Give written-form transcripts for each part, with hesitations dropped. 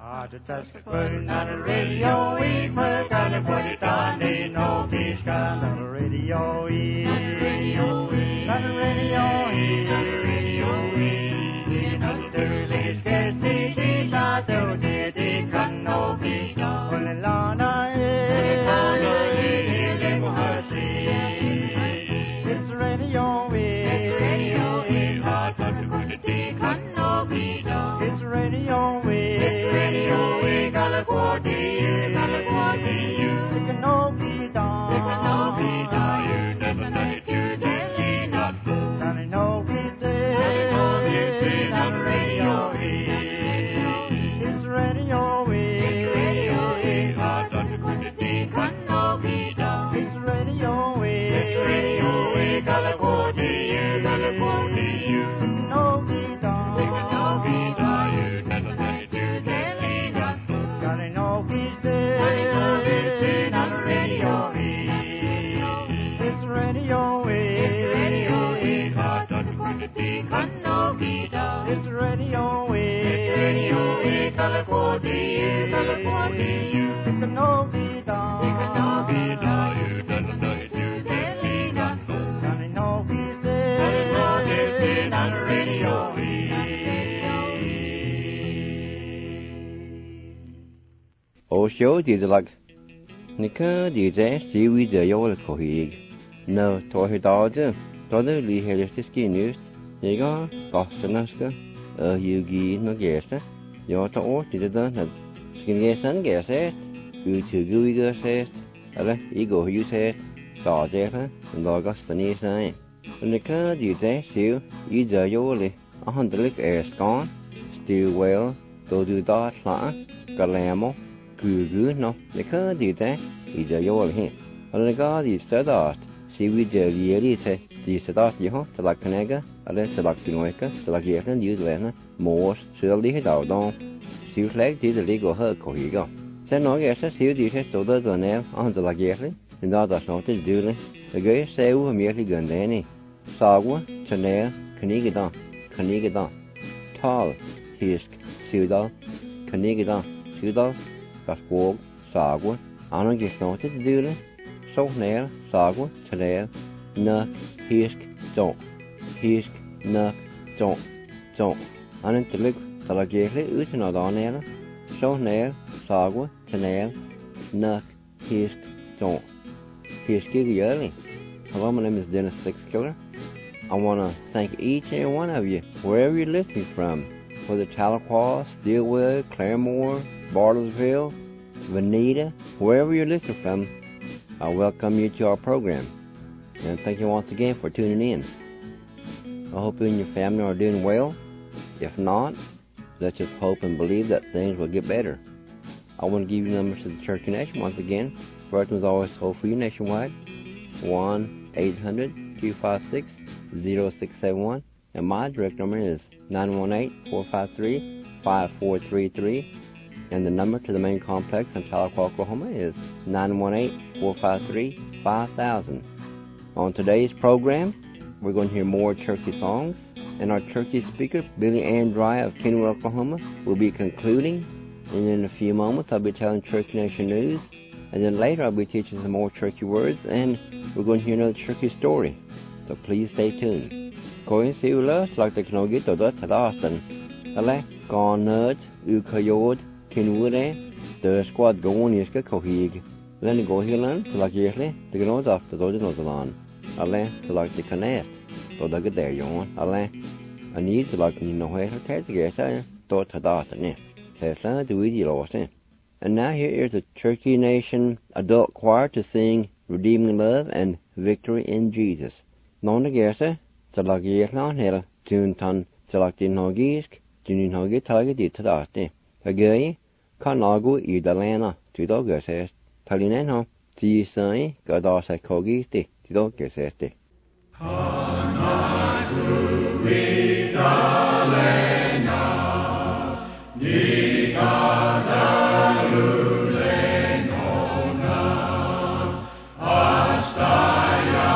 Put it on the radio, we gotta put it on the no fish gun on the radio, on the radio, on the radio, on the radio, on the radio, scarce the not the can no fish gun. Put it on it's radio, it's radio, hard but the quantity can no be done. It's radio, O show did like Nika did see with the Yol Kohig. No, Tohi Dodger, Dodder Lee Helistiski news. Yega, Bostanaska, Yugi no Gesta. Yota or did the Skin Gas and Gas it. You to Gui Gas it. Alla Ego you said. Saw Jeffa and August and East Nine. And the car did see either Yoli, 100 air gone. Still well, do dot la, Galamo. Good, no, the car did that, is a yol him. And the guard is said that, see with the reality, the Sadat Yaho, the like Canega, a less like Pinoica, the like Yekan, use Lena, Morse, surely hit out on. She was like did the legal her cohigo. Send no guess, see the test of the nail on the like Yekan, and that does not is duly. The gay say over merely Gundani. Sagwa, Chanel, Canigadon, Tall, Hisk, Sudal, Canigadon, Sudal. Wog, Sagwa, Anna gets noted to do it. So nail, Sagwa, Chanel, Nuck, Hisk, don't. Hisk, Nuck, don't. Anna to look, Talagate, Utin on nail. So nail, Sagwa, Chanel, Nuck, Hisk, don't. Hisk early. Hello, my name is Dennis Sixkiller. I want to thank each and every one of you, wherever you're listening from, whether Tahlequah, Steelwood, Claremore, Bartlesville, Veneta, wherever you're listening from, I welcome you to our program. And thank you once again for tuning in. I hope you and your family are doing well. If not, let's just hope and believe that things will get better. I want to give you numbers to the Church Connection once again. First one's always hold for you nationwide. 1-800-256-0671. And my direct number is 918-453-5433. And the number to the main complex in Tahlequah, Oklahoma is 918-453-5000. On today's program, we're going to hear more Cherokee songs. And our Cherokee speaker, Billy Ann Dry of Kenwood, Oklahoma, will be concluding. And in a few moments, I'll be telling Cherokee Nation news. And then later, I'll be teaching some more Cherokee words. And we're going to hear another Cherokee story. So please stay tuned. Going to see you like the Knoget or the Austin. Ale, gone nerd, Ukayod. Kenwood, the squad going is a cohig. Then go here learn to like yearly, the gnoes after the Nozalan. Ale to like the canast, to the good there, yon. Ale, I need to like you know where to take the gas, I thought to that, ne. Tesla, do we lost it. And now here is the Cherokee Nation adult choir to sing Redeeming Love and Victory in Jesus. Non the gas, to like yearly on hill, tune ton, to like the Nogisk, Junior Nogi target to that, ne. Again, Kanago Idalana, to dog says, Talineno, T. Sai, Gadas at Kogisti, to dog says. Kanago Idalana, Nikadalulenona, Astaya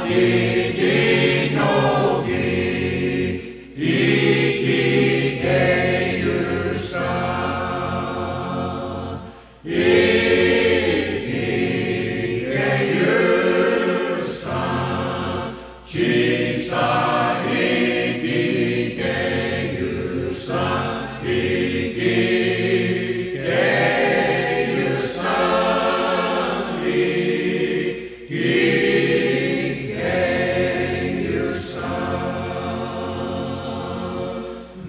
Idinogi, Ikike.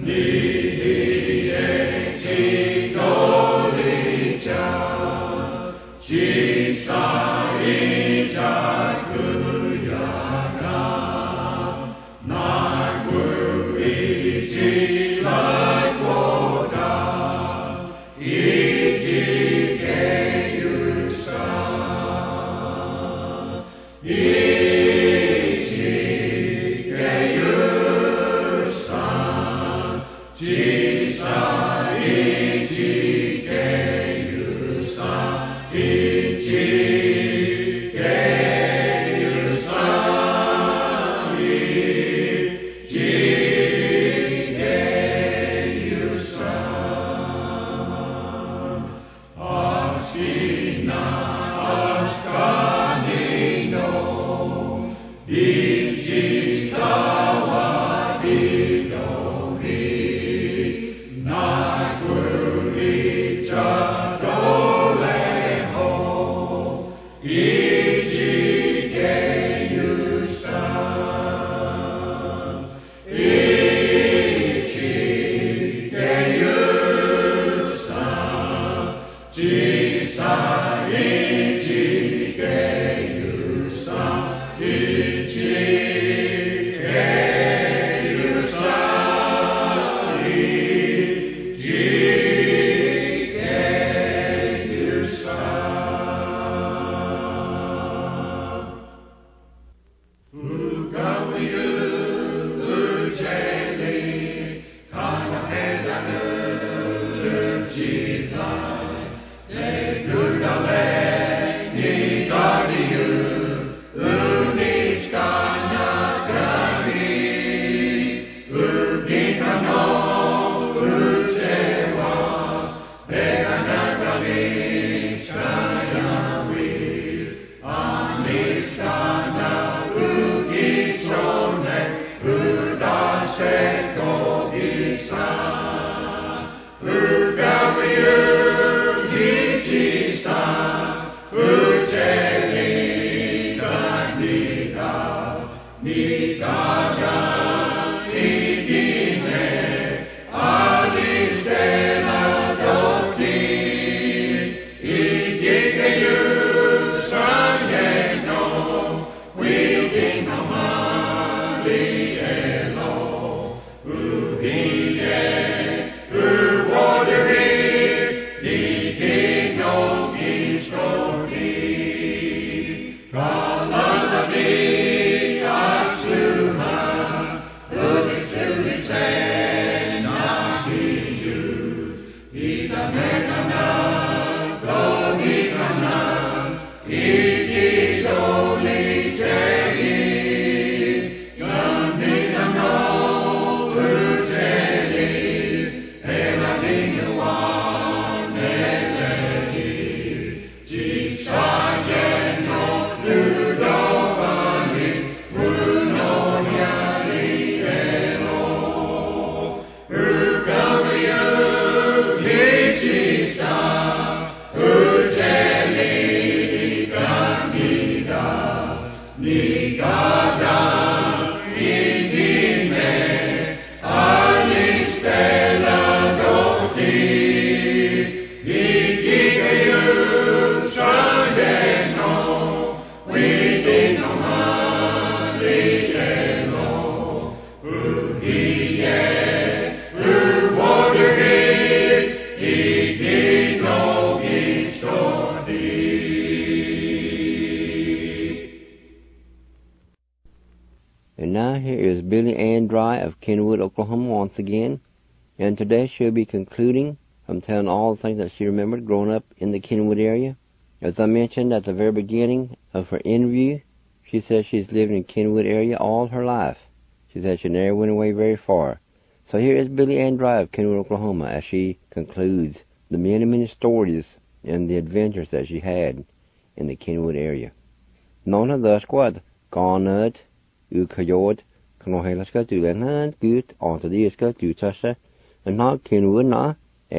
And now here is Billy Ann Dry of Kenwood, Oklahoma once again. And today she'll be concluding from telling all the things that she remembered growing up in the Kenwood area. As I mentioned at the very beginning of her interview, she says she's lived in the Kenwood area all her life. She said she never went away very far. So here is Billy Ann Dry of Kenwood, Oklahoma, as she concludes the many, many stories and the adventures that she had in the Kenwood area. Nona the squad, Garnet, Ukayod, Kanohelaska to Lenhan, good, onto the Iska to Tasha, and not Kenwood na,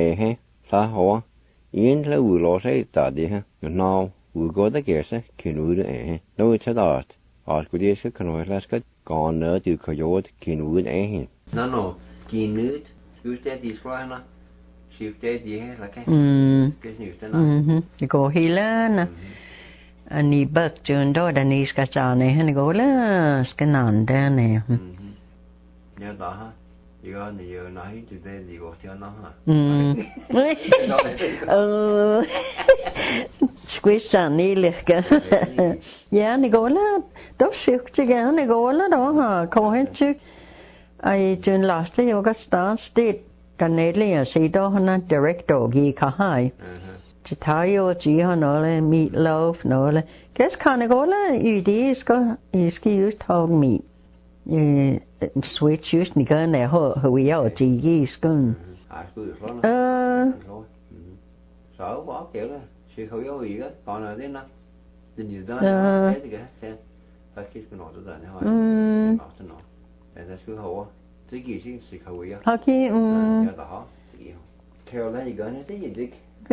Sahoa, in the Wulo say Tadi, and now we'll go the Gersa, Kenwood, no it's a art. Arkudiska, Kanohelaska, Garnet, Ukayod, Kenwood, No, Kenwood, Just det, de skulle have skiftet de her, like. Det nyeste nå. Det går hele na. Ani bak jundo da ni ska chane han go la ska nan da ne. Ja da ha. Jo ne jo nahi til det de går til nå ha. Squisha ni lekka. Ja ni go la. Då sjukt jag ni go la då ha. Kom helt sjuk. Ai jun last yo ga star state Canadian say do hana director gi ka hai. Chitayo ji hanole meatloaf nole. Guess kana gola udi iski just tog meat. Switch just ni gan ne ho we yo ji yi skun. Sợ quá kiểu đó, sự khẩu yếu gì đó, còn là thế nào, tình yêu đó, thế thì cái xem, phải cái nọ đó là hỏi, nọ cho nọ, để ta cứ hậu, cái gì chứ sự khẩu yếu, giờ đó, theo lấy gì cái này cái gì chứ,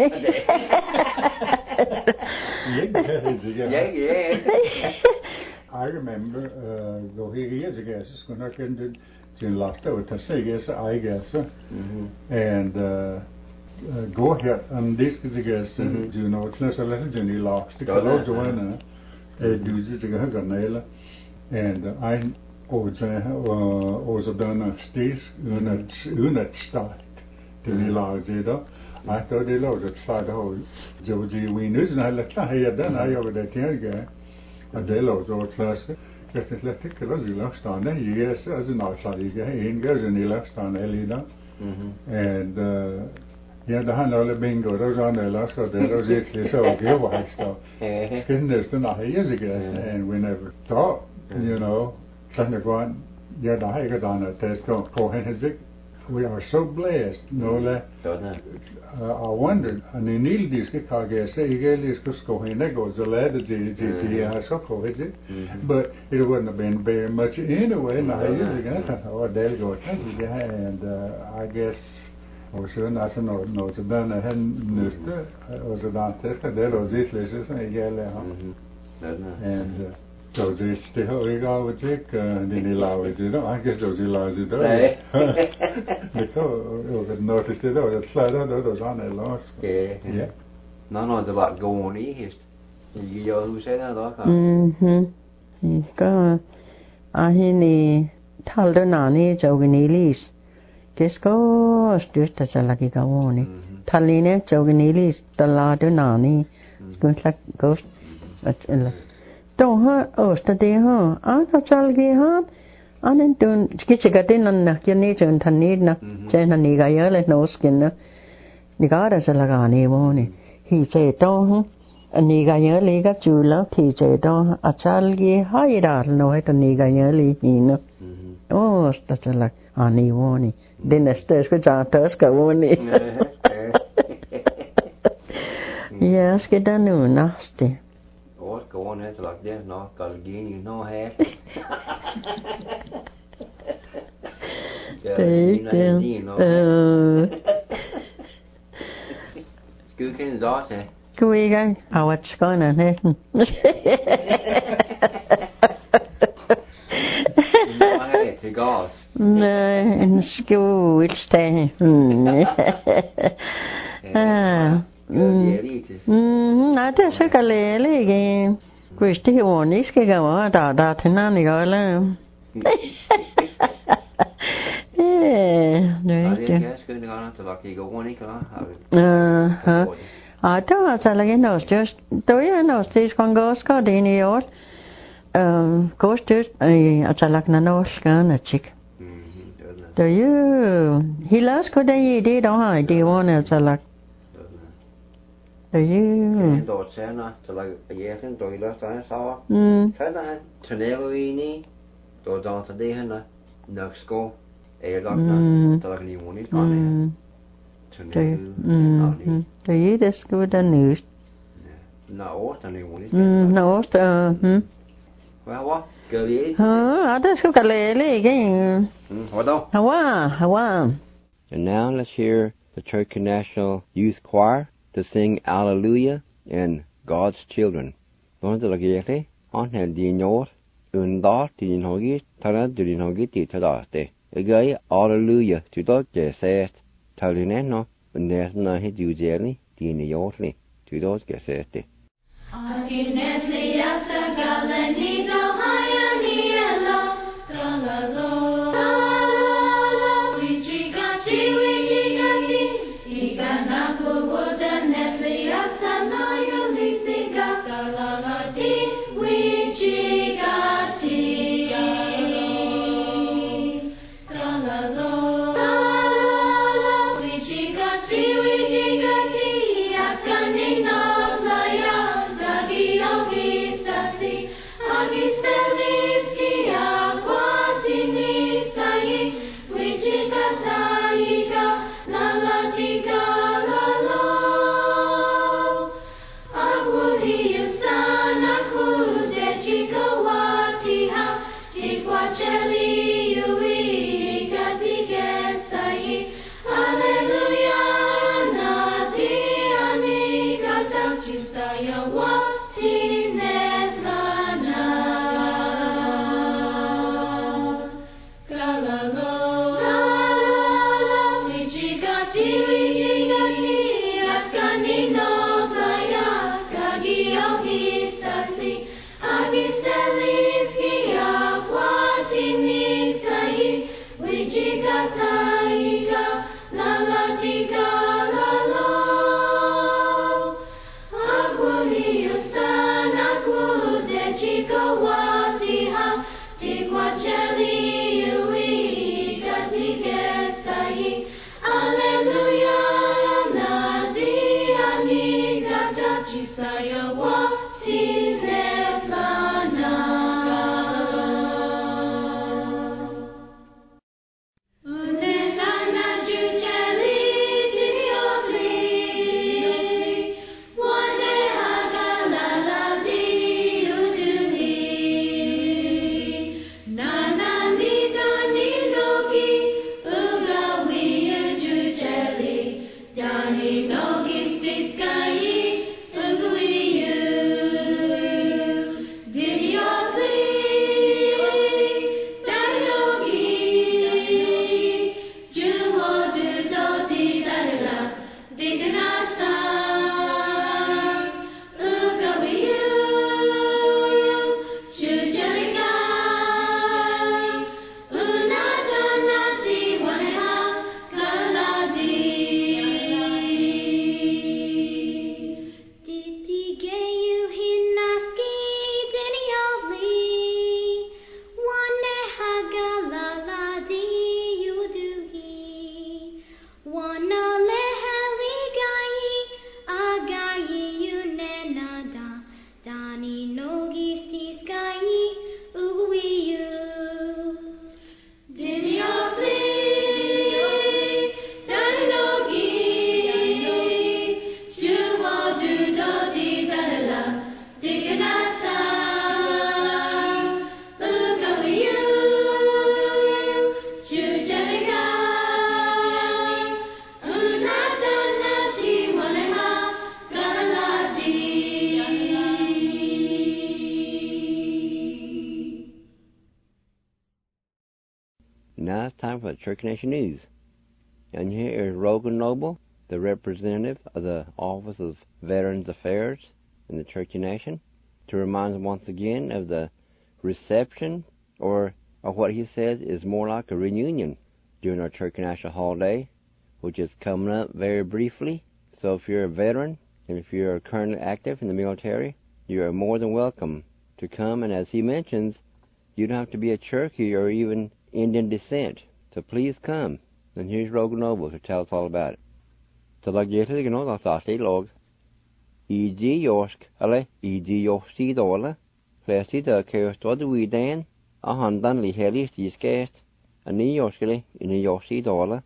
I remember years ago, when I came to last over to say yes, I guess, and go ahead and this is against you know, it's not a little journey lost the color join do it again, and I was done a stage unit start to me last year. I thought they loved it start whole Joji we knew and I let I had done I over the again. A day loads of flask. Just let the colors you left on there. Yes, as an outside, you get in goes and he left on Elida. And yeah, the hand all the bingo, those on the last of those actually so give white stuff. Skin this to not years ago, and we never thought, you know, trying to go on, yeah, the high got on a test go, we are so blessed, no la. I wondered, and in Neil Disk Kage say Gaelic go in goes the lad GP so called it, but it wouldn't have been very much anyway. Now years ago, or they'll go and I guess also not no to done a hen was a dentist, there was it places and so this the whole ego would take the allow it, you know. I guess those allows it. Because noticed it, the flat out those on a loss. Yeah. No, it's about going east. You who said that, look. Go. Ahini Taldonani Joginilis. Kisco Stuta Lucky Gawoni. Taline Joginilis, the Ladonani. Good like ghost. Don't hurt us today, huh? I shall get hurt. I didn't do Kitchigatin and Nakinate and Tanina, Jenna Yellow no skin. Nigadas a lagani woni. He said, don't, and Nigayeli got you love, he said, don't, a child get hide out, no, it a Nigayeli, you know. Oh, such a like Annie woni. Then the stairs with our Tuska woni. Yes, get a new nasty. Go on, it's like this, no, Galgini, no hair. Squeaking is awesome. Squeaking? Oh, what's going on here? It's a gas. No, in school, which day? I just took a lily again. Christy won this gig of that in any other. I don't know, again, no, just do you know, these can go Scott in your goes to a Chalaknanoskan, a chick. Do you? He last good day did, oh, do you want a Chalak? Do you? Tôi sẽ nó cho là cái gì tôi lỡ tới sao? Thế đó, cho nên vì ní tôi đang tới đây hả? Nước school, lọt nó, tôi là cái muốn đi con này. Cho nên do you just go the news? No, tôi muốn đi. No, Well, what? Go đi. I just go cái again. What đâu? How? And now let's hear the Turkey National Youth Choir to sing Alleluia and God's Children. Đó là cái gì? On had the north, and that the hogi, Tara the hogi, the Tadate. Again, hallelujah, to dot gesest, Taline no, and there's no hit you jelly, Dina Yortly, to dot gesest. Now it's time for the Church Nation News. And here is Rogan Noble, the representative of the Office of Veterans Affairs in the Church Nation, to remind us once again of the reception, or of what he says is more like a reunion during our Church National holiday, which is coming up very briefly. So if you're a veteran, and if you're currently active in the military, you are more than welcome to come. And as he mentions, you don't have to be a Cherokee or even Indian descent, so please come. And here's Rogan Noble to tell us all about it. So like you said, log E.G. Yorsk, alle E.G. Yorsk dola, flesti da kjøstod vi den, og handan li helist i skæst, og ni jorskele i ni Yorsk dola.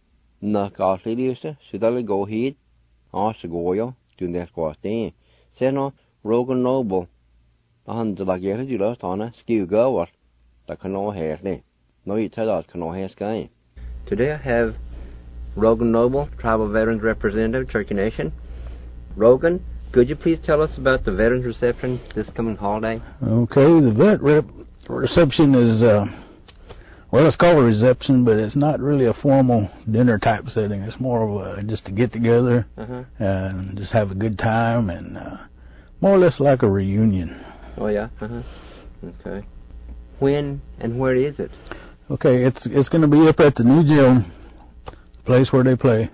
Nok asli lyse, så da le gå hit, og så går jo, du der skåst den. Se nå, Rogan Noble, og han da like jeg du løst henne, skriver over, da kan nå herlig. No, you tell us, can I ask I? Today I have Rogan Noble, Tribal Veterans Representative, Cherokee Nation. Rogan, could you please tell us about the Veterans Reception this coming holiday? Okay, the vet reception is Well, it's called a reception, but it's not really a formal dinner type setting. It's more of a, just to get together and just have a good time, and more or less like a reunion. Oh, yeah? Okay. When and where is it? Okay, it's going to be up at the new gym, place where they play.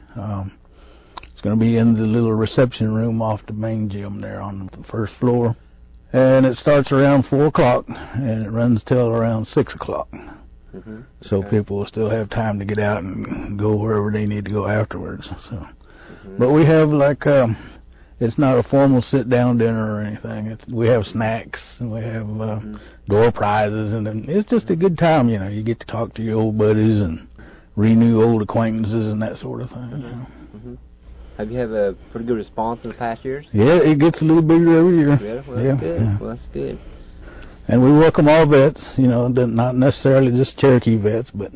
It's going to be in the little reception room off the main gym there on the first floor. And it starts around 4 o'clock, and it runs till around 6 o'clock. So people will still have time to get out and go wherever they need to go afterwards. So, but we have like it's not a formal sit-down dinner or anything. We have snacks, and we have door prizes, and it's just a good time. You know, you get to talk to your old buddies and renew old acquaintances and that sort of thing. You know. Have you had a pretty good response in the past years? Yeah, it gets a little bigger every year. Yeah, well, that's good. Yeah. Well, that's good. And we welcome all vets, you know, not necessarily just Cherokee vets, but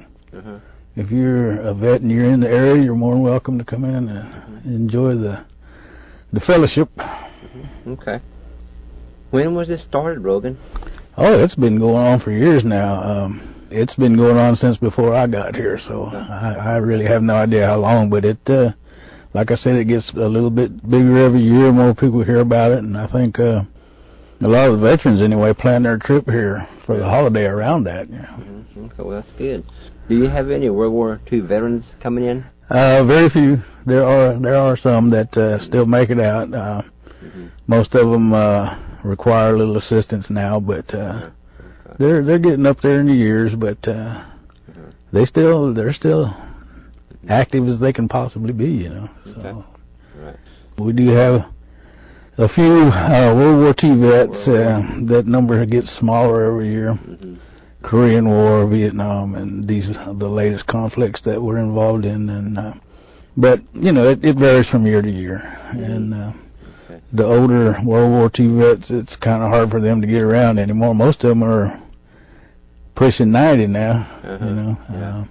if you're a vet and you're in the area, you're more than welcome to come in and enjoy the fellowship. Okay. When was this started, Rogan? Oh, it's been going on for years now. It's been going on since before I got here, so I really have no idea how long, but it, like I said, it gets a little bit bigger every year. More people hear about it, and I think a lot of the veterans, anyway, plan their trip here for the holiday around that. Yeah. Okay, well, that's good. Do you have any World War II veterans coming in? Very few. There are some that still make it out. Most of them require a little assistance now, but they're getting up there in the years. But they're still active as they can possibly be. You know. So we do have a few World War II vets. That number gets smaller every year. Korean War, Vietnam, and these are the latest conflicts that we're involved in. And but you know, it varies from year to year. And the older World War II vets, it's kind of hard for them to get around anymore. Most of them are pushing 90 now. You know.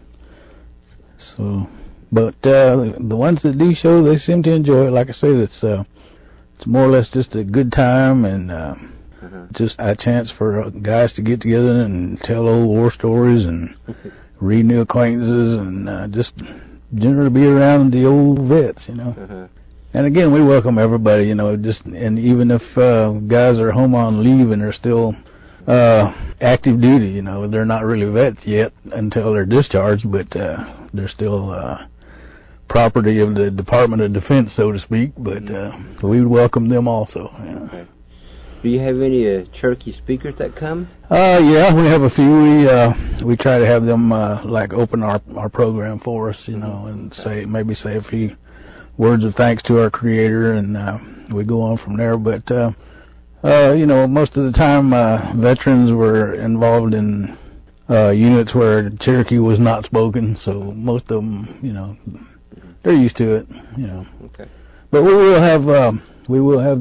So, but the ones that do show, they seem to enjoy it. Like I said, it's more or less just a good time, and just a chance for guys to get together and tell old war stories and read new acquaintances, and just generally be around the old vets, you know. And again, we welcome everybody, you know. And even if guys are home on leave and they're still active duty, you know, they're not really vets yet until they're discharged, but they're still property of the Department of Defense, so to speak. But we would welcome them also. Yeah. Do you have any Cherokee speakers that come? Yeah, we have a few. We try to have them like open our program for us, you know, and maybe say a few words of thanks to our Creator, and we go on from there. But you know, most of the time, veterans were involved in units where Cherokee was not spoken, so most of them, you know, they're used to it, you know. Okay. But we will have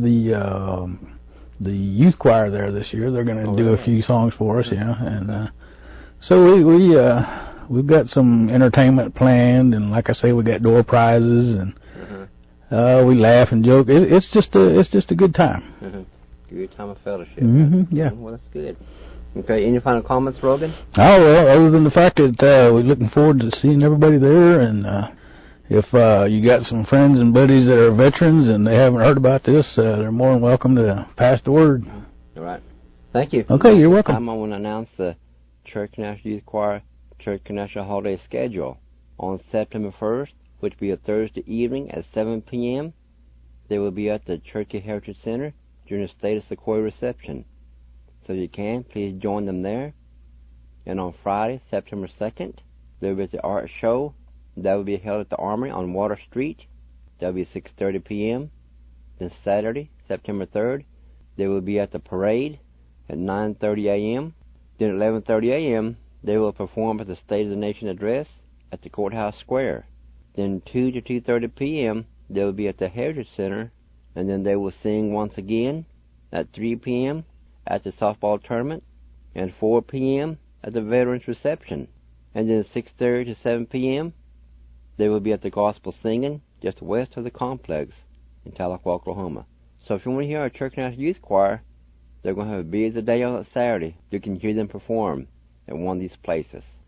the youth choir there this year. They're going to do a few songs for us, yeah. And so we've got some entertainment planned, and like I say, we got door prizes, and we laugh and joke. It's just a good time. Good time of fellowship. Yeah. Well, that's good. Okay. Any final comments, Rogan? Oh, well, other than the fact that we're looking forward to seeing everybody there, and if you got some friends and buddies that are veterans and they haven't heard about this, they're more than welcome to pass the word. All right. Thank you. Okay, you're welcome. I want to announce the Cherokee National Youth Choir Cherokee National Holiday schedule. On September 1st, which will be a Thursday evening at 7 p.m., they will be at the Cherokee Heritage Center during the State of Sequoia reception. So if you can, please join them there. And on Friday, September 2nd, there will be the art show. That will be held at the Armory on Water Street. That will be 6:30 p.m. Then Saturday, September 3rd, they will be at the parade at 9:30 a.m. Then at 11:30 a.m., they will perform at the State of the Nation address at the Courthouse Square. Then 2 to 2:30 p.m., they will be at the Heritage Center, and then they will sing once again at 3 p.m. at the softball tournament, and 4 p.m. at the Veterans Reception. And then 6:30 to 7 p.m., they will be at the gospel singing just west of the complex in Tahlequah, Oklahoma. So if you want to hear our Cherokee National Youth Choir, they're going to have a busy day on Saturday. You can hear them perform at one of these places.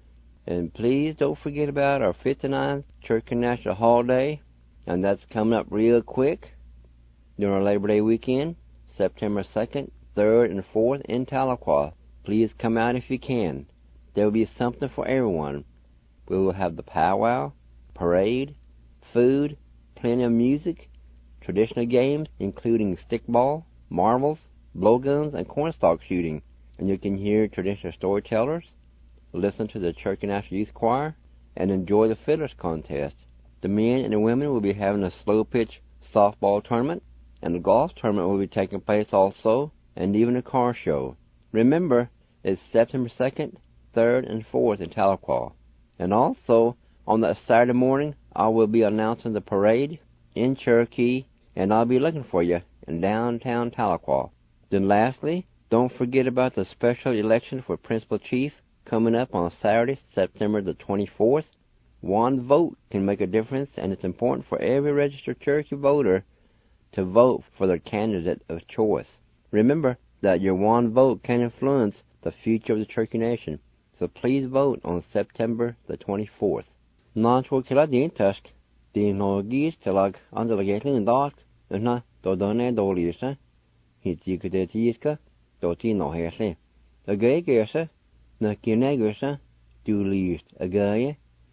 And please don't forget about our 59th Church National Holiday, and that's coming up real quick during our Labor Day weekend, September 2nd, 3rd, and 4th in Tahlequah. Please come out if you can. There will be something for everyone. We will have the powwow, parade, food, plenty of music, traditional games including stickball, marbles, blowguns, and cornstalk shooting. And you can hear traditional storytellers, listen to the Church National Youth Choir, and enjoy the Fiddlers Contest. The men and the women will be having a slow-pitch softball tournament, and the golf tournament will be taking place also, and even a car show. Remember, it's September 2nd, 3rd, and 4th in Tahlequah. And also, on that Saturday morning, I will be announcing the parade in Cherokee, and I'll be looking for you in downtown Tahlequah. Then lastly, don't forget about the special election for Principal Chief coming up on Saturday, September the 24th. One vote can make a difference, and it's important for every registered Cherokee voter to vote for their candidate of choice. Remember that your one vote can influence the future of the Cherokee Nation, so please vote on September the 24th. Nantwo kila din tusk, din no gis tilag andalagatling dark, and na do done dolisa, hitikadetiska, do tino hesle. A gay gesa, na kinegasa, do least a gaya,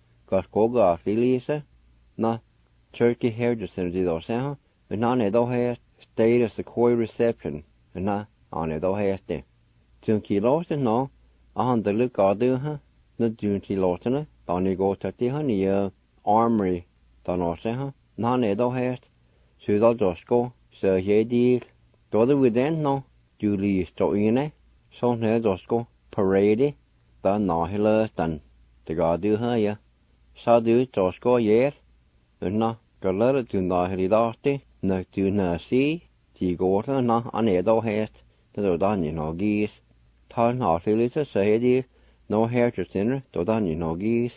Koskoga Filisa, na Cherokee Hairdresser did also, and on it all has stayed a Sequoia reception, and na on it all has de. Junkie lost it no, on the look all do her, the junkie lost it, on you go to the honey armory, don't also her, none it all has, she's all just go, so ye deal. Do the within no, Julie Stoine, so near just go, parade, the no hills done, the god do her ya. Sa du just go yer, and na, go let it to na hilidasti, na to na see, tea go to na on it all has, the done you know geese. Tarn off Elisa say dear, no hair to dinner, do done you know geese.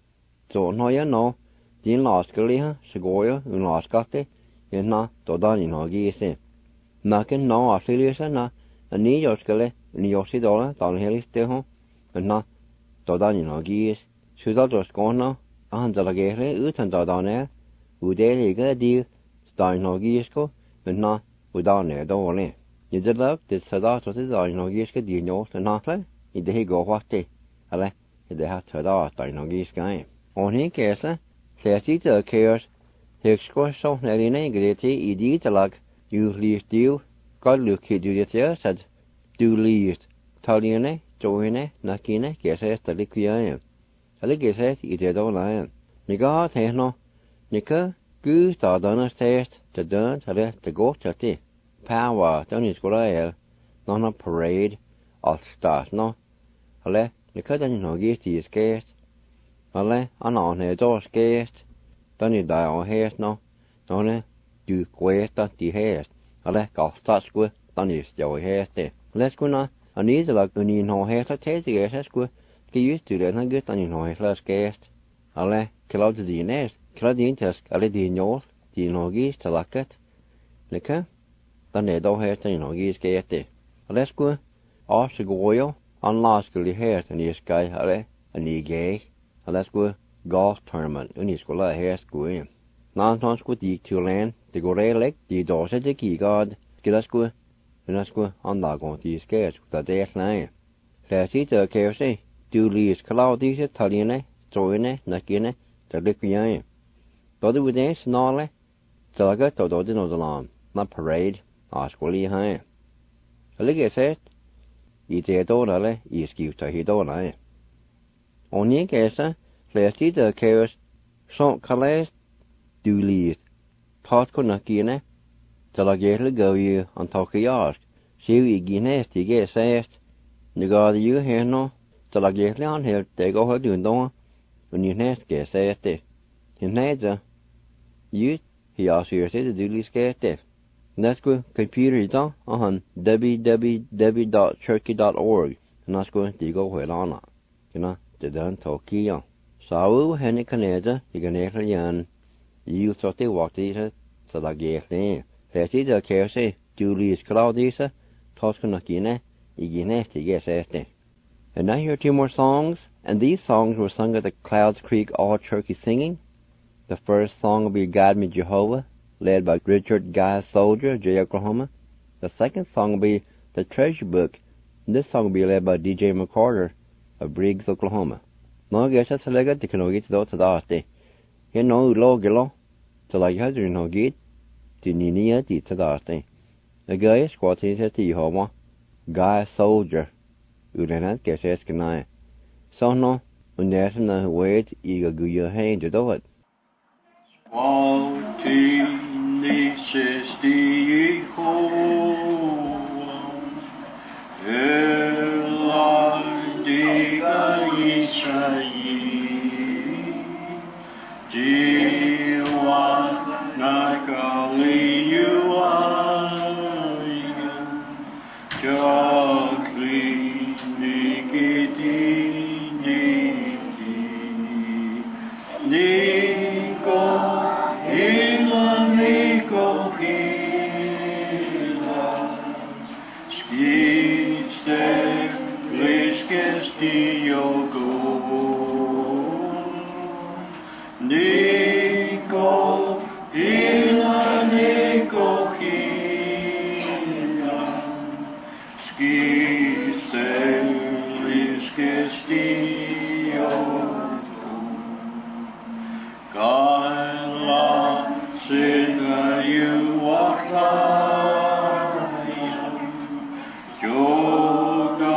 So no ya no, din lost Galiha, Segoya, and lost Gotti, and na, do done you know geese. Nakin no off Elisa na, and knee your skele, and your $60, down hilly still, and na, do done you know geese. She's all just gone now. And the lagere utan da down who daily get a deal, starting no gisco, and not without there, don't we? You did love, did Sadat was it, no gisca, do you know, and not like, it he go what day, ale, it had to da, starting no gisca. On his case, there's it a cares, he expressed so nearly negative, he did a lag, you least deal, God look he do it here, said, do least, Taliane, Joine, Nakine, guess it's the liquid. Allige says I did all lion. Niga tehno, Nika, goose da donna says to dun to let the go to tea. Power, don't is go non a parade, or start no. Ale, Nika don't know get is scarce. Ale, on a door scarce. Don't you die on hair no. Don't do quest that the hair. Ale, go start squid, don't you still hair there. Let's go now. I need like when you know hair to taste the gas squid. Ki used to that, good on you know his last guest. Ale, Claude the nest, Claude the interest, Ale the north, the nogis to like it. Nika, then they don't have to know his get there. Let's go, off to go oil, on last gully hair and his guy, Ale, and he gay. Let's go, golf tournament, and his school hair school. Nonsense with the two land, the go relic, the doors at the key guard, let's go, and let's go, on the go to his guest with the death line. Let's eat the KFC. Du lees Claudius Taliene, Troine, Nakine, the Liquian. Do the within snarly, Talaga to do the alarm, not parade, ask Willie High. A liggy said, Eat a dollar, is give to he dollar. On ye gessa, let's eat the chaos, Saint Calais, du lees, Tatko Nakine, Talagately go you on Toki ask, see you guineas to get said, the god you here no. Så la gæsle han her, det går højt uden when you næst gæs sagde det. Hin nædser, you, he også hører det, du lige skæs det. Næsku, computer i dag, og han www.cherokee.org. Næsku, det går højt andre. Kena, det er den tokier. Så henne kan nædser, det kan næsle jern. You så det vagt i sig, så la gæsle. Lad os det kan se, du lige skrav i sig, tosken og kine, i næste gæs det. And now here are two more songs, and these songs were sung at the Clouds Creek All-Turkey Singing. The first song will be Guide Me Jehovah, led by Richard Guy Soldier of Jay, Oklahoma. The second song will be The Treasure Book, and this song will be led by DJ McCarter of Briggs, Oklahoma. Nå er jeg så legget til knogit da til dati. Jeg nå logelo, til jeg hadde nogit, til ninia dit til dati. Jeg er skvatin til Jehova, Guy Soldier, ulenat geseskenai. Så nå, og næsene wait I guya hen til dot. Skvatin til Jehova, Diga Yisrael, Diwa Nakali Yuaya, Jagri Nikiti Niki, Niko Hila Niko Hila, Skiste Diogo Nico Hila Nico Hila Skiste Diogo Kaila Sina Yuakaya Yoga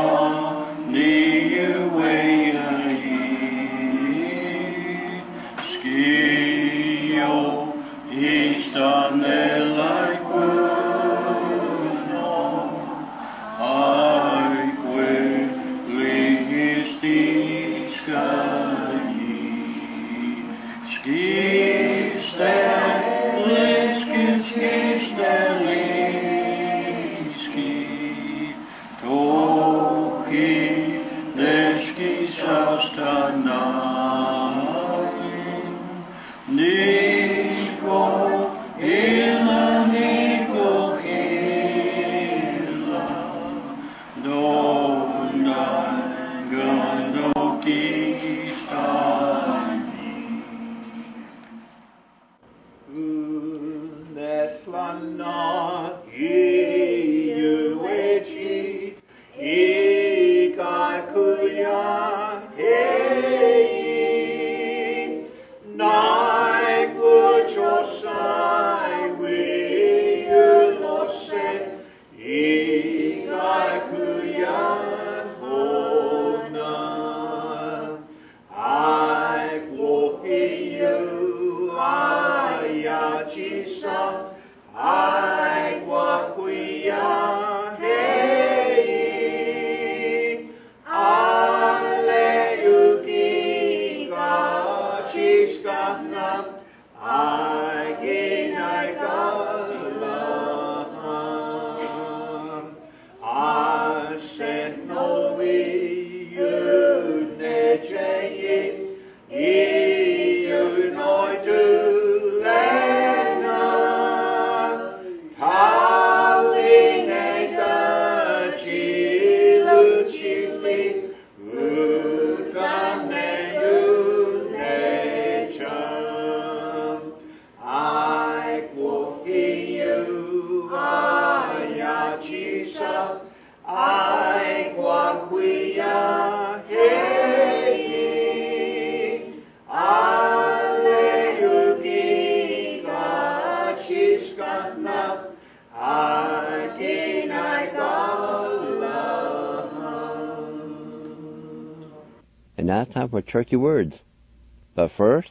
And now it's time for Turkey words. But first,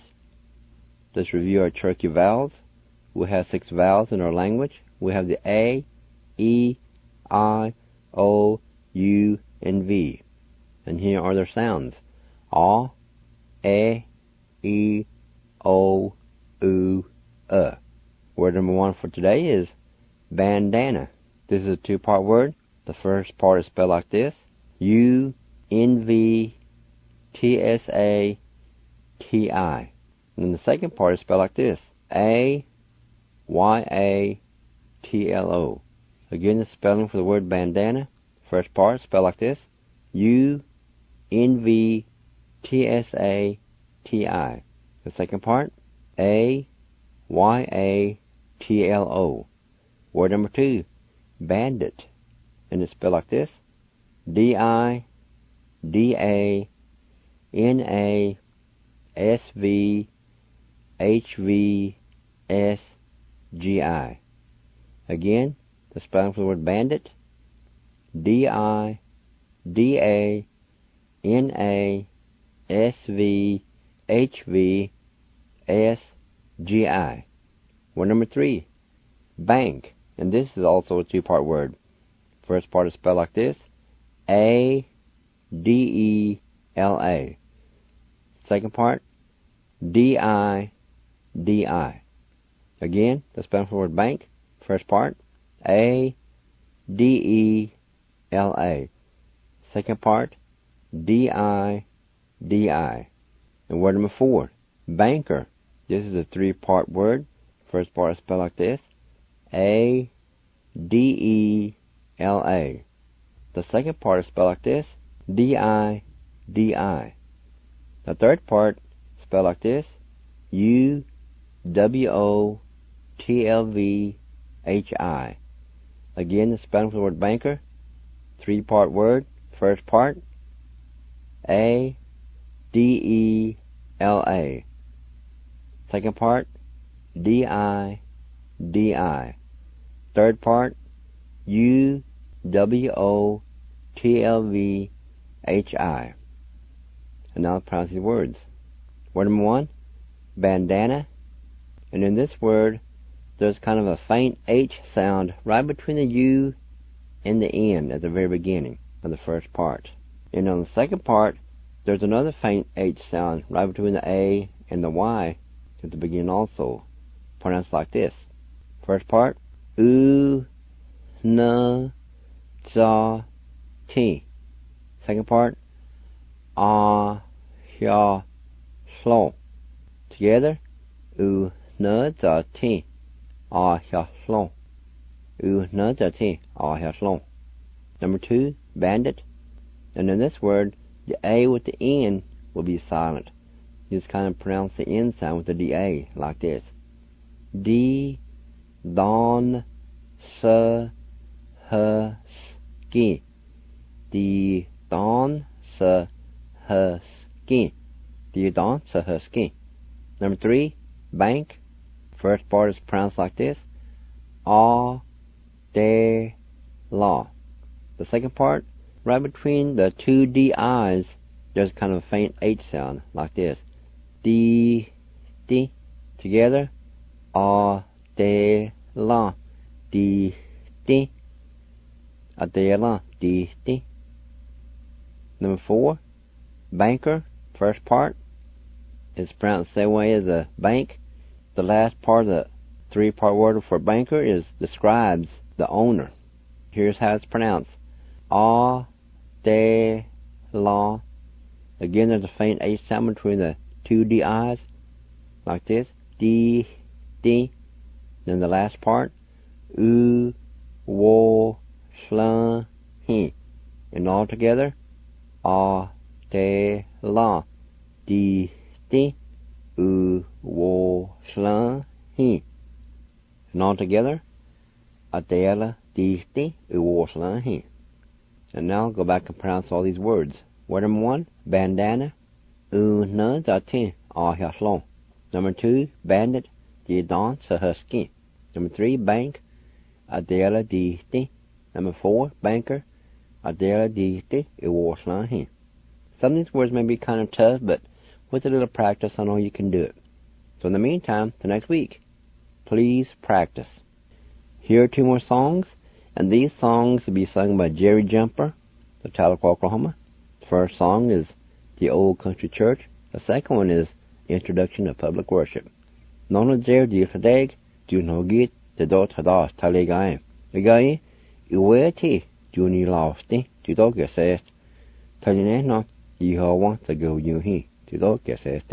let's review our Turkey vowels. We have 6 vowels in our language. We have the A, E, I, O, U, and V. And here are their sounds. A, E, O, U, Word number 1 for today is bandana. This is a 2-part word. The first part is spelled like this: U-N-V-T-S-A-T-I. And then the second part is spelled like this: A-Y-A-T-L-O. Again, the spelling for the word bandana. First part is spelled like this: U-N-V-T-S-A-T-I. N-V-T-S-A-T-I. The second part, A-Y-A-T-L-O. Word number 2, bandit. And it's spelled like this, D-I-D-A-N-A-S-V-H-V-S-G-I. Again, the spelling for the word bandit, D-I-D-A-N-A-S-V-H-V-S-G-I. Word number 3, bank. And this is also a two-part word. First part is spelled like this, A-D-E-L-A. Second part, D-I-D-I. Again, the spelling for the word bank. First part, A-D-E-L-A. Second part, D-I-D-I. And word number 4, banker. This is a three-part word. First part is spelled like this, A-D-E-L-A. The second part is spelled like this, D-I-D-I. The third part is spelled like this, U-W-O-T-L-V-H-I. Again, the spelling for the word banker, three-part word. First part, A-D-E-L-A. Second part, D-I-D-I. Third part, U-W-O-T-L-V-H-I. And now I'll pronounce these words. Word number 1, bandana. And in this word, there's kind of a faint H sound right between the U and the N at the very beginning of the first part. And on the second part, there's another faint H sound right between the A and the Y at the beginning also. Pronounced like this. First part, U, N, Z, T. Second part, A, H, Slow. Together, U, N, Z, T. A, H, Slow. U, N, Z, T. A, H, Slow. Number 2, bandit. And in this word, the A with the N will be silent. You just kind of pronounce the N sound with the D-A like this. D, Don, S, H, Ski. D, Don, S, H, Ski. D, Don, S, H, Ski. Number 3, bank. First part is pronounced like this. A, De, La. The second part, right between the two D-I's, there's kind of a faint H sound like this. D, D. Together, A, De, La. D, D. A, De, La. D, D. Number 4, banker. First part is pronounced the same way as a bank. The last part of the three-part word for banker describes the owner. Here's how it's pronounced. A, De, La. Again, there's a faint H sound between the two D-I's, like this. D, D. Then the last part, U, Wo, Slan, He. And all together, A, De, La. D, D. U, Wo, Slan, He. And all together, Adela, D, D. U, Wo, Slan, He. And now go back and pronounce all these words. Word number 1, bandana. U, N, Z, T. A, H, Slow. Number 2, bandit. D, Don, S, H, Ski. Number 3, bank. Adela, D, D. Number 4, banker. Adela, D, D. U, Wo, Slan, He. Some of these words may be kind of tough, but with a little practice, I know you can do it. So in the meantime, till next week, please practice. Here are 2 more songs, and these songs will be sung by Jerry Jumper of Tahlequah, Oklahoma. The first song is The Old Country Church. The second one is Introduction to Public Worship. Nono Jer Di Fadeg, Du No Git, The Dot Hadas Talegaim. Legai, Ueti, Juni Lausti, Du Dog Assist. Talineno, Yeho wants to go you he, Du Dog Assist.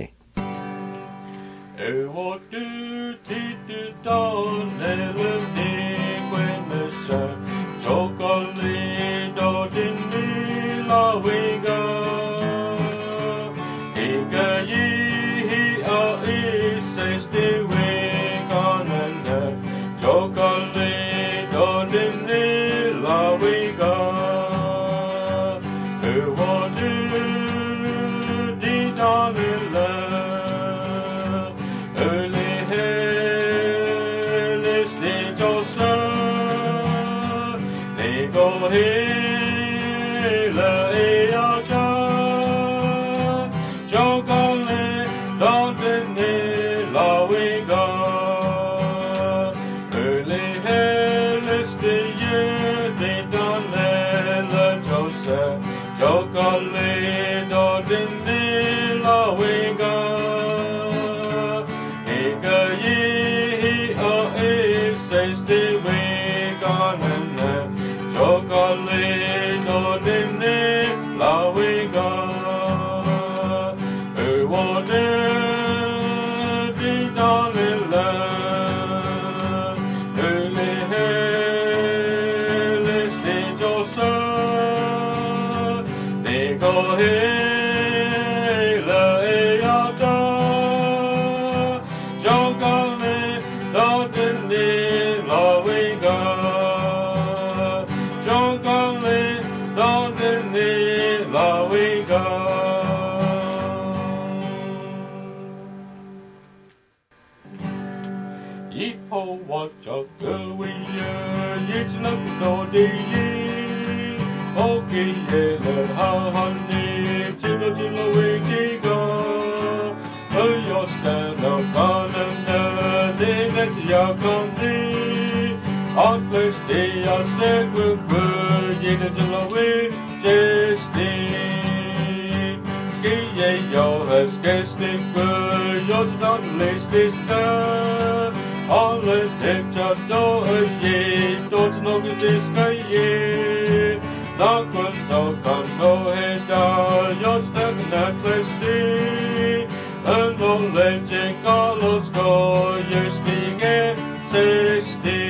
What do Titi Don Little Dick when the sun chocolate dot in the Lawiga? 以後或者各位也只能到地里，我給耶了哈哈你，知道為這個，有神的可能的，你在只要靠你，阿克斯蒂亞塞古克，也能知道為這事，給耶有了給誰個，有知道的類似的。Alle tekter då je, då til noe det skal je. Nakken då kan nå heta, jeg stekker nettfesti. Men nå lenge gale skal jeg stige sesti.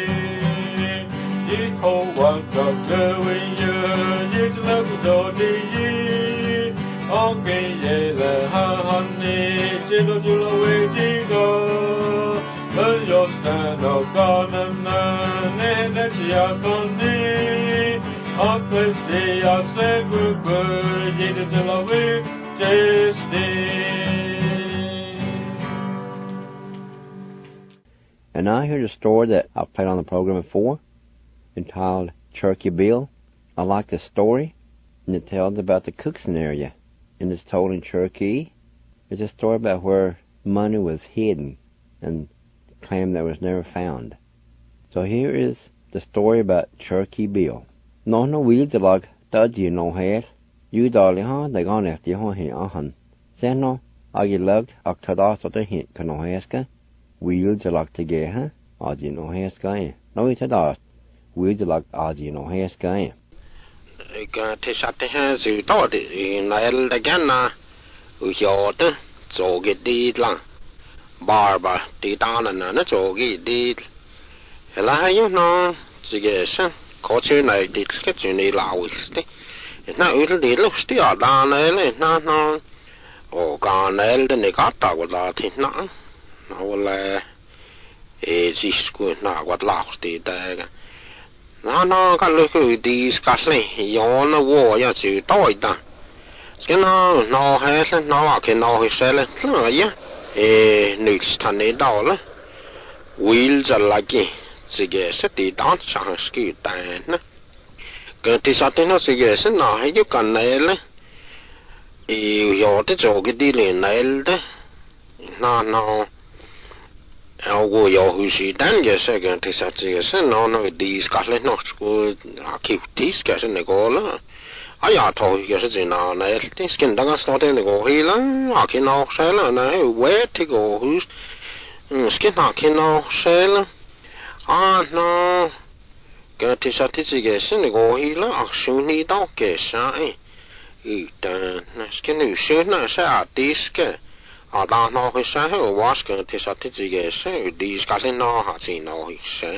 Jeg tror at jeg køver jeg til noe då det je. Og jeg gjelder han til å til å vite yo stand up ganna ne tia konni akesti aseku yede telawi jesti. And now here's a story that I've played on the program before, entitled Cherokee Bill. I like the story, and it tells about the Cookson area, and it's told in Cherokee. It's a story about where money was hidden and claim that was never found. So here is the story about Cherokee Bill. No wheel the log dodgy no head. You dolly ha they gone after you he ahan. Say no, I get lugged octada so the hint can no heska. Wheel the log to get ha, aji no heska. No it had wheel the log aji no heska. Til satte her så da det når det ganna og gjorde så get dit lang. Barba di dana na jogi di la yo no sige sa ko chu nai di ke chu ni la wiste na u di lu sti a da na le na no o ga na le ne ka ta wa la ti na na wala ji sku na wa la sti da na no ka lu ku di ska le yo na wo ya chu doi da ske no no ha se no a ke no he se le na ya nytstanne dala wheels allagi sige seti dans chanski tan ganti satena sige sena hayu kanele yo te jogi dile nelde na no algo yo husi dan je se ganti satige sena no di skale no sku aktivtis kanske ne gola ja, tror jeg så na na det skal der står det går hele og kan også selv na where to go hus skal nok kan også selv no gør det så det sig sådan går hele og sådan i dag kan sig utan skal nu sådan så det skal og der nok så og vaske det så det sig så det skal nok have sin nok så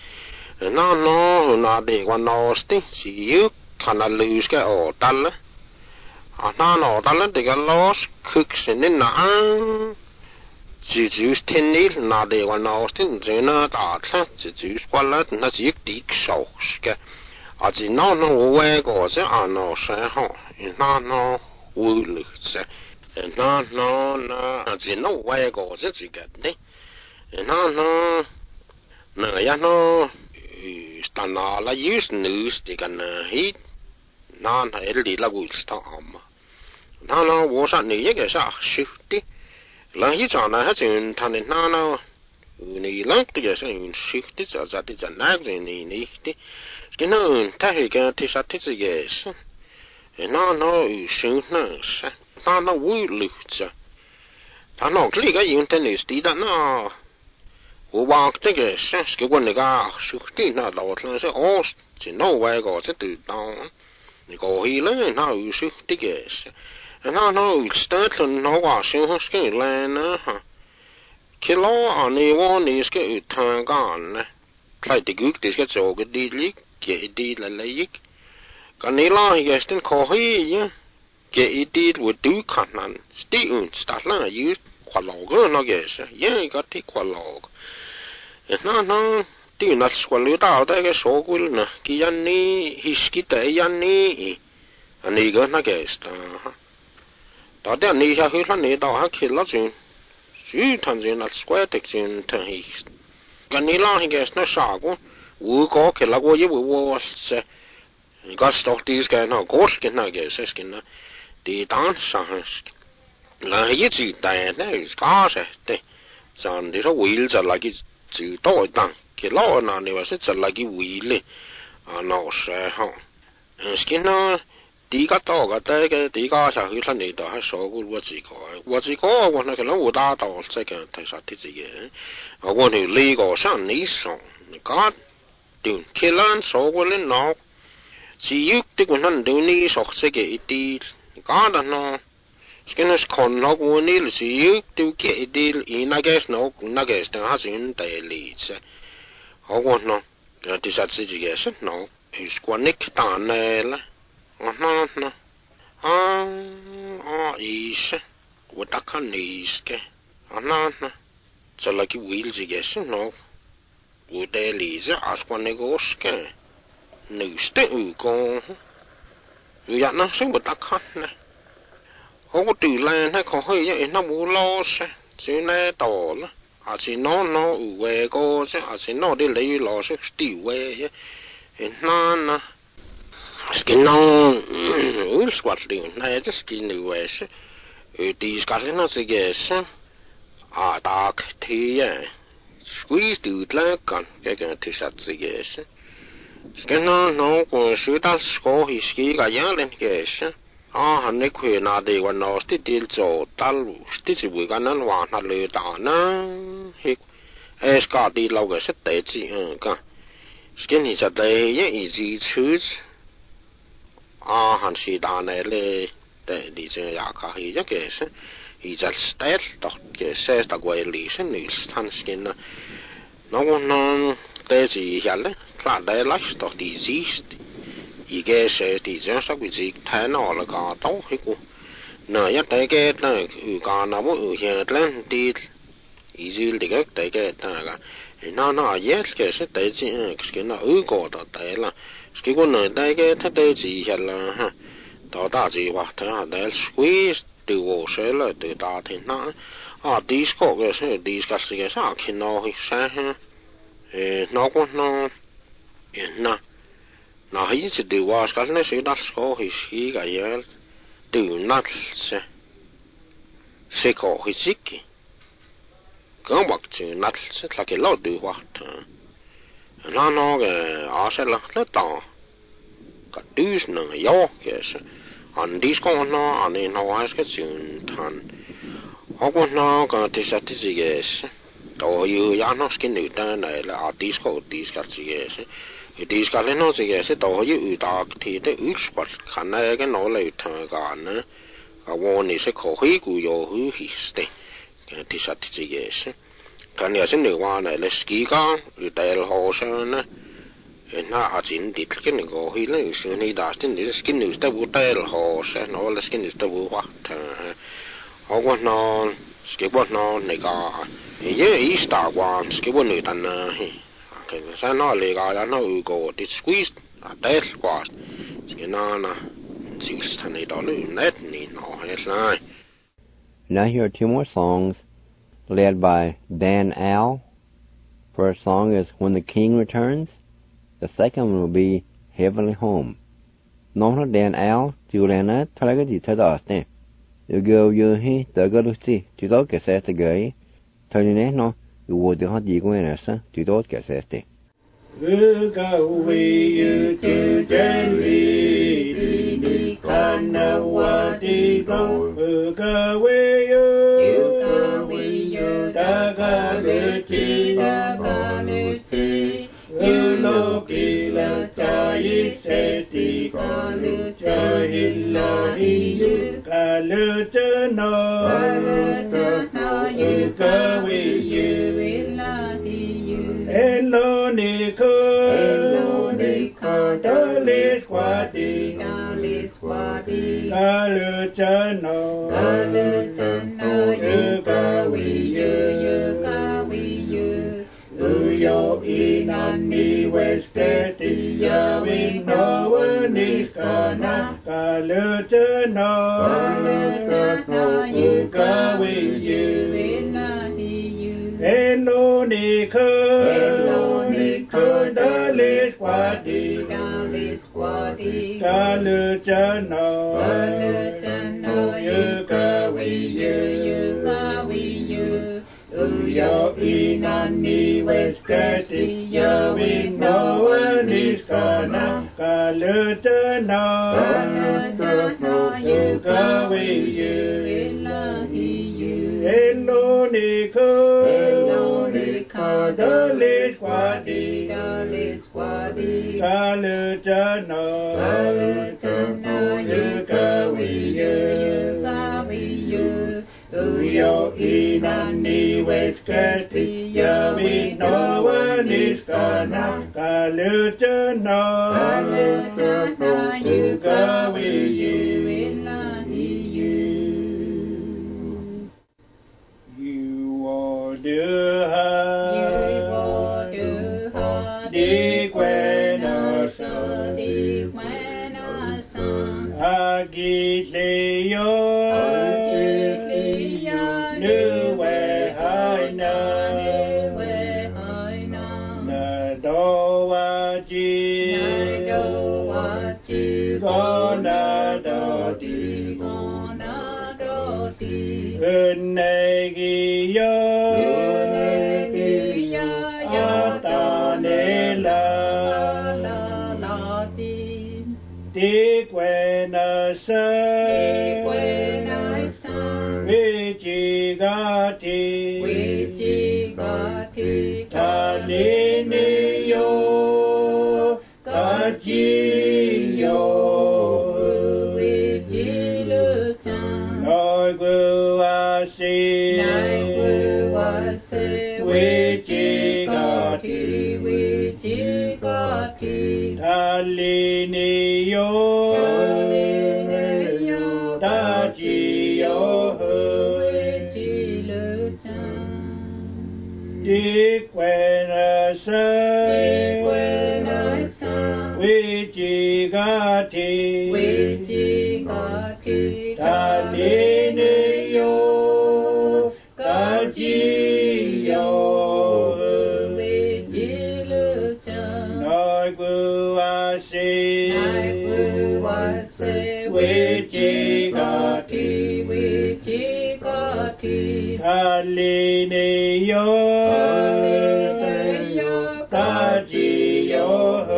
no det var noget det kan jeg løske og dalle. Og når dalle, det kan lås kuksen ind og Jesus tændel, når det var nåsten, så når der er Jesus skvalder, den har sig ikke sovske. Og det når vækker til andre sig her, når udløse. Når det når vækker til sig det. Når jeg når stannar la just nu stigan hit nan har eldi la gulsta amma nan wo sa ni ye sa shifti la hi jana ha jin tan nan ni lang de sa un shifti sa za de na ni ti skin ta he ga ti sa ti yes nan u shu na sa nan wu lu sa ta no kli ga yun ten ni sti da na我忘这个是给我那个属地那老天是哦，是那外个这对当那个黑了那有属这个是，那有start那个是是个来呢哈，去老啊你我你是个谈干呢，来这个这个做个地理给地来来一，干你老一个是可以呀，给地我都看难，是的start了有快老个那个是，也个的快老个。No, tyynnät squalli tauta eikä sokuilna, ki janni hiskitä ei janni, ja niinkö näkeistä. Tauta niin ja kyllä niitä on hakilla syyn, syythän syyn, että squateksiin tähistä. Kan ni lang higes na sago. Ugo ke lago ye wo se. Gas doch dies ke na gos ke na ges skin na. Die dans sahansk. La ye ji da na is ka se te. San de so wheel za lagi ji do dan. Ke lo na ni was za lagi wheel. No se ha. Skin na第个多个这个第个小黑山里头还说过我自个我那个人我打到这个台上的这个我那那个上你上你讲对去咱说过了孬只有这个人对你说这个一点讲的孬现在是看那个你了只有对个一点伊那个是孬那个是他是用代理噻好过孬第三次这个是孬是关你单来了is what I can is ke so like wheels yes no would they lise as one negoske nuste ugo ya na se what I can ho tu la na ko ho ya na mu lo se su na to la a si no we go se a si no de le lo se sti we na Skinnon ulsquatling, I just skin the wish. These gardeners again. Dark tea, squeeze the gun, getting to shut the gas. Skinnon no, shoot us score his ski a yelling gas. Honey queen are they one of the deal so dull, stitchy we gun and one a little down. He has got the logos at the gun. Skin is a day, easy choose. Han si da nele de diese ja ka hier gese i zal stel doch gese da gwelise nils tanskin no de si jalle klar de last doch die siehst i gese die so wie sie tan alle ga doch hiku na ja de ge na u ga na mo u hier len die i zul de ge ta ga na yes gese de si skin na u go da de la cái con này đây cái thế đây chỉ là ha đó ta chỉ vào thế là đây squeeze từ vô sẽ là từ ta thì nó disco cái sẽ disco cái sao khi nó sẽ ha nó con nó hay chỉ từ vào cái này sẽ đặt có cái cái từ nát sẽ có cái gì cái mặc chữ nát sẽ là cái lót từ vào nó cái sẽ là nó to cái đứa nó yếu cái anh đi con nó anh nó hay cái chuyện thằng họ con nó cái thì sao thì gì cái tôi yêu nó cái nữ ta này là đi cái gì cái đi cái nó gì cái tôi yêu đó thì để ước bắt khả năng cái nó lại thằng cái nữa cái vấn đề sẽ khó hiểu của yêu hữu hít cái thì sao thì gì cái cái này sẽ nữ hoa này là ski gang ở đây là hồ sơn á na ở trên đít cái này có hi là sự này đã trên đít skin nữ ta bu đây là hồ sơn nó là skin nữ ta bu hoa họ quan nó skateboard nó này cả cái ý star quan skateboard nữ tan cái sao nó lại cái nó có đít squeeze đây quá cái nó chịu thằng này đó luôn nét này nó hết lại. Now here are two more songs led by Dan Al. First song is When the King Returns. The second one will be Heavenly Home. Nó Dan Al, chú lên á, thay cái gì thay đó nè. You go you he, the go lucy, chú tốt cái xe tới gửi. Thay nè nó, you vô được hết gì của em nè, chú tốt cái xe tới. You go we you to Jerry, the corner what you go. You go we you, the galuti, you look ila chai says the galuti, you galuti no, you go we you. Hello Nico, Dalis Quadi, Galutano, you go we you, Uyo in on the west Bestia, we know one is gonna, Galutano, you go we you, Hello Nico. Dalis Quadi, Galutano, Uyo inani weskasi yawin noa niskana Galutano, Yukawiyu Elonika, Dalis Quadi, Galutano, Yukawiyu Uyo inani weskati yawin noa niskana Galutano, Yukawiyu You are the high Dig when I saw Agitleyo Nuwe Haina Nadowaji Gona Dodi Unegiyo Atanela Dikwenasa Wichigati Taliniyo Kajiyo Naiguwasi Wichigati Taliniyo Tajiyo Dikwenasa Wichigati Taliniyo Kajiyo Naiguwasi Wichigati Taliniyo Kajiyo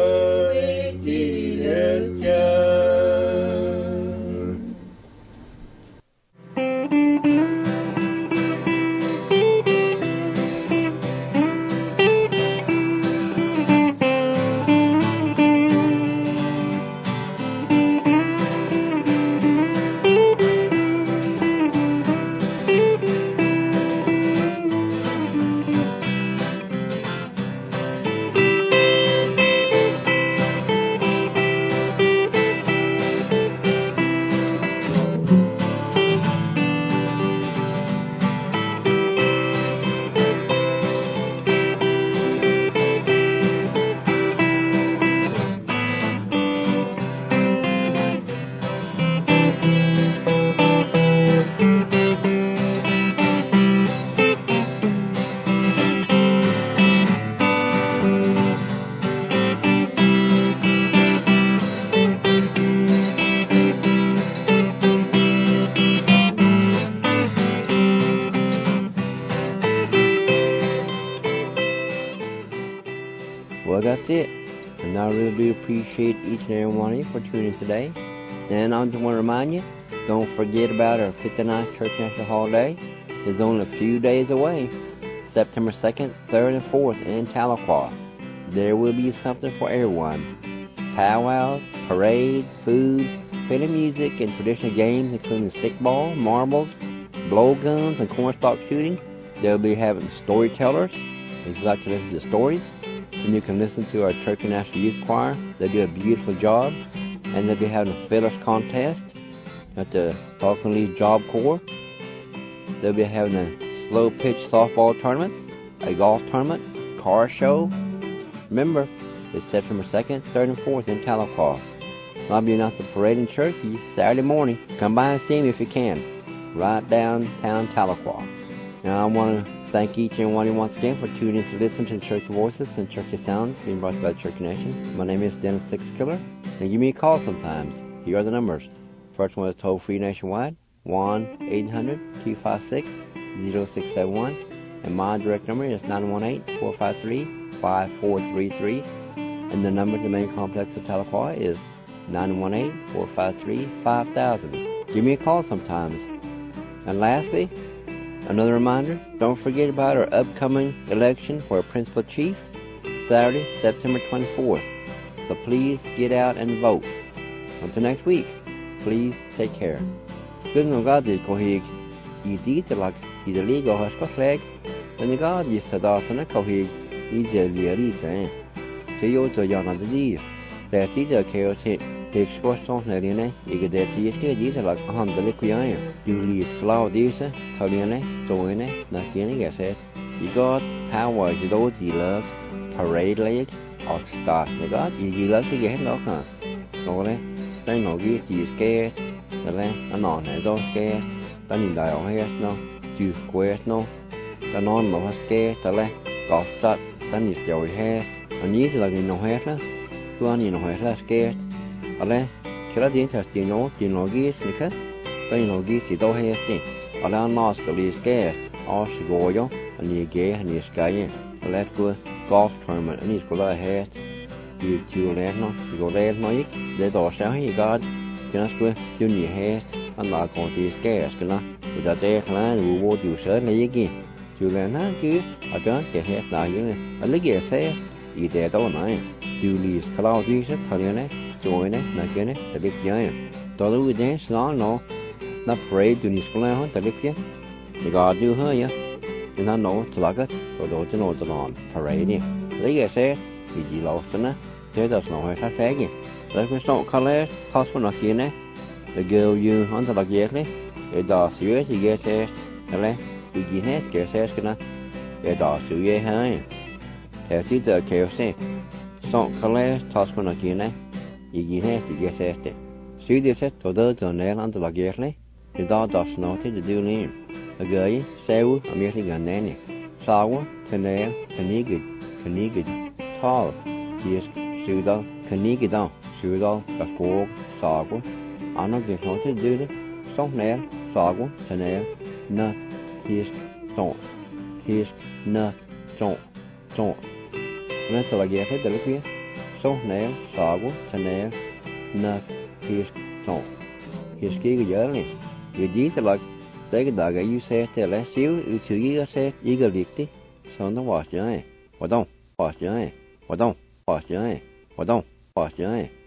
Well, that's it. And I really do appreciate each and every one of you for tuning in today. And I just want to remind you, don't forget about our 59th Church National Holiday. It's only a few days away. September 2nd, 3rd, and 4th in Tahlequah. There will be something for everyone. Powwows, parades, food, plenty of music, and traditional games including stickball, marbles, blowguns, and cornstalk shooting. They'll be having storytellers. If you'd like to listen to stories, then you can listen to our Church National Youth Choir. They do a beautiful job. And they'll be having a fiddler's contest at the Falcon Leaf Job Corps. They'll be having a slow pitch softball tournaments, a golf tournament, car show. Remember, it's September 2nd, 3rd, and 4th in Tahlequah. I'll be out the parade in church Saturday morning. Come by and see me if you can. Right downtown Tahlequah. Now I want to Thank each and one of you once again for tuning in to listen to the Church Voices and Church Sounds being brought by the Church Nation. My name is Dennis Sixkiller, and give me a call sometimes. Here are the numbers. First one is toll-free nationwide, 1-800-256-0671, and my direct number is 918-453-5433, and the number to the main complex of Tahlequah is 918-453-5000. Give me a call sometimes. And lastly, another reminder, don't forget about our upcoming election for a principal chief, Saturday, September 24th. So please get out and vote. Until next week, please take care. Good no God did kohig, did like he's a legal husk leg, and the God is a daughter kohig, he's a reason. So you're to young on the disease. That's either chaos hit. Exposton nerine, ige det tiske dise lag handle kuyae. Du lit klau dise, taliane, toine, nakine geset. You got power to do the love, parade leg, or start the God, you love to get no can. No le, they no get you scared, the le, and on it don't scared, then you die on here no, you square no, the non no scared, the le, got shut, then you still hair, and you like in no hair, you on in no hair scared. Ale, kira din tas dino gis nika, dino gis do hesti. Ale nos galis gas, os goyo, and ye gay and ye sky. Ale go golf tournament and he's go ahead. You two no, you go red no ik, the door shall he god. Can I go do your hair and not go to his gas, can I? With that day clan, we would you certainly again. You learn how goose, I don't get half now, you know. A liggy says, you dead all night. Do leave cloud use it, tell you join it, nakene, the big giant. Todo we dance long, no. Not afraid to Niscola, the Lipia. The God do her, ya. Do not know to lug it, or those to know the lawn. Parade. They said, he lost in it. There does no hurt, I say again. Let me start color, toss one again. The girl you under the gately. It does yours, he gets it. The left, he gets it, it does you, ye, hey. There's either chaos. Start color, toss one again. You get it. See this at the nail under the gearly. The dog does not to do name. A guy, sew, a meeting and nanny. Sour, tenail, canigid, tall. He is pseudo, canigidon, pseudo, a fork, sago. I'm not going to do it. Stone nail, sago, tenail, nut, his, don't. His, nut, don't. Let's like get it, the liquid. So nail, sago, tenail, nut, his, don't. His key yearly. We did like take a dog, you say, tell us you, to you say, eager lickety. So no wash your eye. Or don't wash your eye. Or don't wash your eye. Or don't wash your eye.